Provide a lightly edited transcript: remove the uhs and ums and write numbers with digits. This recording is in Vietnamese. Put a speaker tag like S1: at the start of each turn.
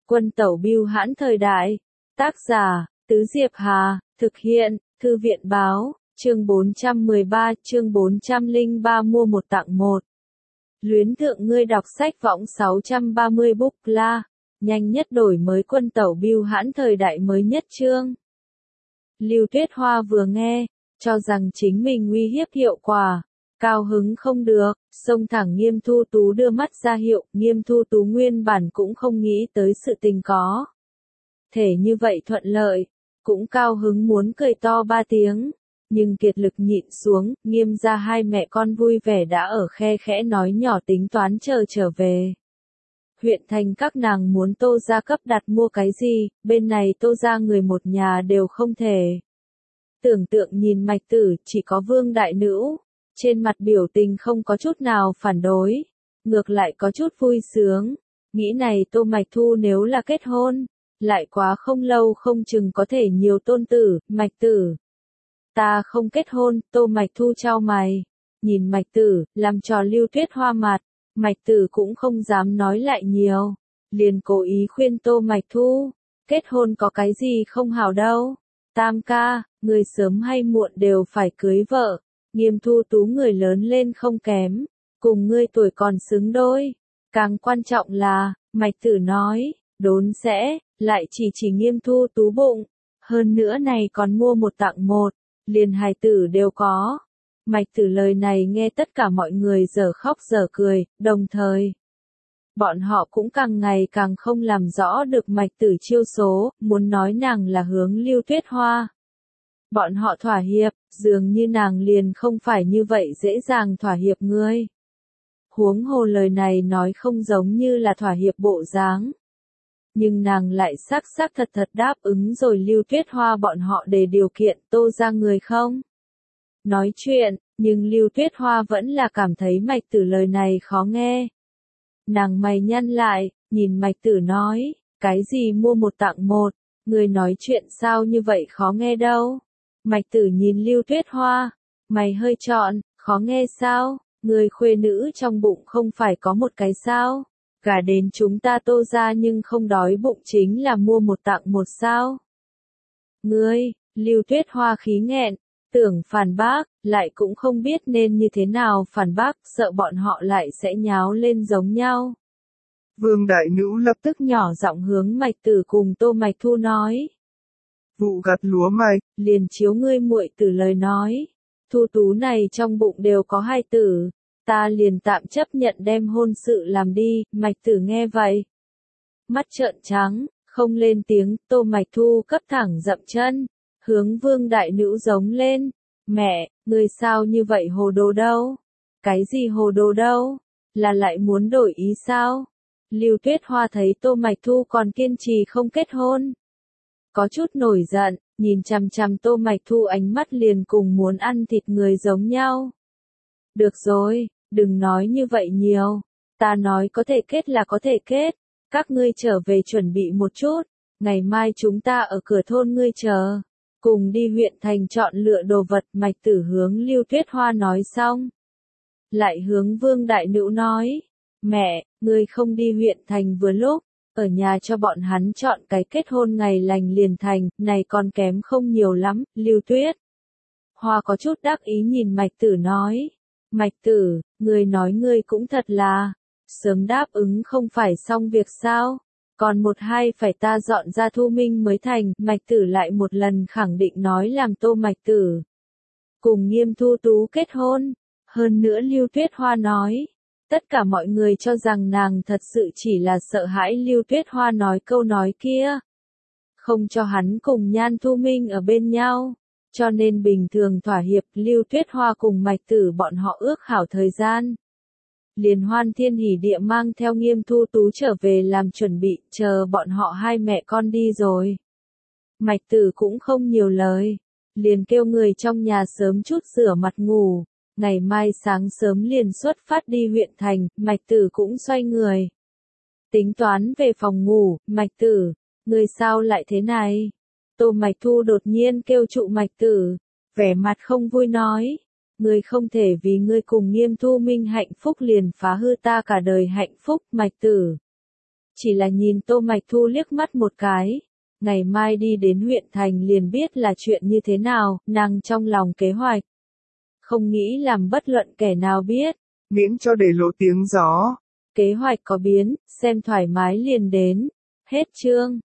S1: Quân tẩu bưu hãn thời đại. Tác giả, Tứ Diệp Hà, thực hiện, Thư viện báo, chương 413 mua một tặng một. Luyến thượng ngươi đọc sách võng 630 book la, nhanh nhất đổi mới quân tẩu bưu hãn thời đại mới nhất chương. Lưu Tuyết Hoa vừa nghe, cho rằng chính mình uy hiếp hiệu quả, cao hứng không được, xông thẳng Nghiêm Thu Tú đưa mắt ra hiệu, Nghiêm Thu Tú nguyên bản cũng không nghĩ tới sự tình có. Thể như vậy thuận lợi, cũng cao hứng muốn cười to 3 tiếng, nhưng kiệt lực nhịn xuống, Nghiêm gia hai mẹ con vui vẻ đã ở khe khẽ nói nhỏ tính toán trở về. Huyện thành các nàng muốn Tô gia cấp đặt mua cái gì, bên này Tô gia người một nhà đều không thể. Tưởng tượng nhìn Mạch Tử chỉ có Vương đại nữ, trên mặt biểu tình không có chút nào phản đối, ngược lại có chút vui sướng, nghĩ này Tô Mạch Thu nếu là kết hôn, lại quá không lâu không chừng có thể nhiều tôn tử, Mạch Tử. Ta không kết hôn, Tô Mạch Thu chau mày, nhìn Mạch Tử, làm trò Lưu Tuyết Hoa mặt, Mạch Tử cũng không dám nói lại nhiều, liền cố ý khuyên Tô Mạch Thu, kết hôn có cái gì không hảo đâu, Tam ca, người sớm hay muộn đều phải cưới vợ, Nghiêm Thu Tú người lớn lên không kém, cùng ngươi tuổi còn xứng đôi, càng quan trọng là, Mạch Tử nói, đốn sẽ, lại chỉ Nghiêm Thu Tú bụng, hơn nữa này còn mua một tặng một, liền hài tử đều có. Mạch Tử lời này nghe tất cả mọi người dở khóc dở cười, đồng thời. Bọn họ cũng càng ngày càng không làm rõ được Mạch Tử chiêu số, muốn nói nàng là hướng Lưu Tuyết Hoa. Bọn họ thỏa hiệp, dường như nàng liền không phải như vậy dễ dàng thỏa hiệp ngươi. Huống hồ lời này nói không giống như là thỏa hiệp bộ dáng. Nhưng nàng lại xác thật đáp ứng rồi Lưu Tuyết Hoa bọn họ để điều kiện Tô gia người không. Nói chuyện, nhưng Lưu Tuyết Hoa vẫn là cảm thấy Mạch Tử lời này khó nghe. Nàng mày nhăn lại, nhìn Mạch Tử nói, cái gì mua một tặng một, người nói chuyện sao như vậy khó nghe đâu. Mạch Tử nhìn Lưu Tuyết Hoa, mày hơi trọn, khó nghe sao, người khuê nữ trong bụng không phải có một cái sao, gả đến chúng ta Tô gia nhưng không đói bụng chính là mua một tặng một sao. Ngươi, Lưu Tuyết Hoa khí nghẹn, tưởng phản bác, lại cũng không biết nên như thế nào phản bác, sợ bọn họ lại sẽ nháo lên giống nhau.
S2: Vương đại nữ lập
S1: tức nhỏ giọng hướng Mạch Tử cùng Tô Mạch Thu nói.
S2: Vụ gặt lúa mạch,
S1: liền chiếu ngươi muội tử lời nói. Thu Tú này trong bụng đều có hai tử, ta liền tạm chấp nhận đem hôn sự làm đi, Mạch Tử nghe vậy. Mắt trợn trắng, không lên tiếng, Tô Mạch Thu cấp thẳng dậm chân, hướng Vương đại nữ giống lên. Mẹ, ngươi sao như vậy hồ đồ đâu? Cái gì hồ đồ đâu? Là lại muốn đổi ý sao? Lưu Tuyết Hoa thấy Tô Mạch Thu còn kiên trì không kết hôn. Có chút nổi giận, nhìn chằm chằm Tô Mạch Thu ánh mắt liền cùng muốn ăn thịt người giống nhau. Được rồi, đừng nói như vậy nhiều. Ta nói có thể kết là có thể kết. Các ngươi trở về chuẩn bị một chút. Ngày mai chúng ta ở cửa thôn ngươi chờ. Cùng đi huyện thành chọn lựa đồ vật. Mạch Tử hướng Lưu Tuyết Hoa nói xong. Lại hướng Vương đại nữ nói. Mẹ, ngươi không đi huyện thành vừa lúc. Ở nhà cho bọn hắn chọn cái kết hôn ngày lành liền thành, này còn kém không nhiều lắm, Lưu Tuyết Hoa có chút đắc ý nhìn Mạch Tử nói. Mạch Tử, ngươi nói ngươi cũng thật là, sớm đáp ứng không phải xong việc sao, còn một hai phải ta dọn ra Thu Minh mới thành, Mạch Tử lại một lần khẳng định nói làm Tô Mạch Tử cùng Nghiêm Thu Tú kết hôn, hơn nữa Lưu Tuyết Hoa nói. Tất cả mọi người cho rằng nàng thật sự chỉ là sợ hãi Lưu Tuyết Hoa nói câu nói kia. Không cho hắn cùng Nhan Thu Minh ở bên nhau. Cho nên bình thường thỏa hiệp Lưu Tuyết Hoa cùng Mạch Tử bọn họ ước hảo thời gian. Liền Hoan Thiên Hỉ Địa mang theo Nghiêm Thu Tú trở về làm chuẩn bị, chờ bọn họ hai mẹ con đi rồi. Mạch Tử cũng không nhiều lời. Liền kêu người trong nhà sớm chút rửa mặt ngủ. Ngày mai sáng sớm liền xuất phát đi huyện thành, Mạch Tử cũng xoay người. Tính toán về phòng ngủ, Mạch Tử, người sao lại thế này? Tô Mạch Thu đột nhiên kêu trụ Mạch Tử, vẻ mặt không vui nói. Người không thể vì ngươi cùng Nghiêm Thu Minh hạnh phúc liền phá hư ta cả đời hạnh phúc, Mạch Tử. chỉ là nhìn Tô Mạch Thu liếc mắt một cái. Ngày mai đi đến huyện thành liền biết là chuyện như thế nào, nàng trong lòng kế hoạch. Không nghĩ làm bất luận kẻ nào biết.
S2: Miễn cho để lộ tiếng gió.
S1: Kế hoạch có biến, xem thoải mái liền đến. Hết chương.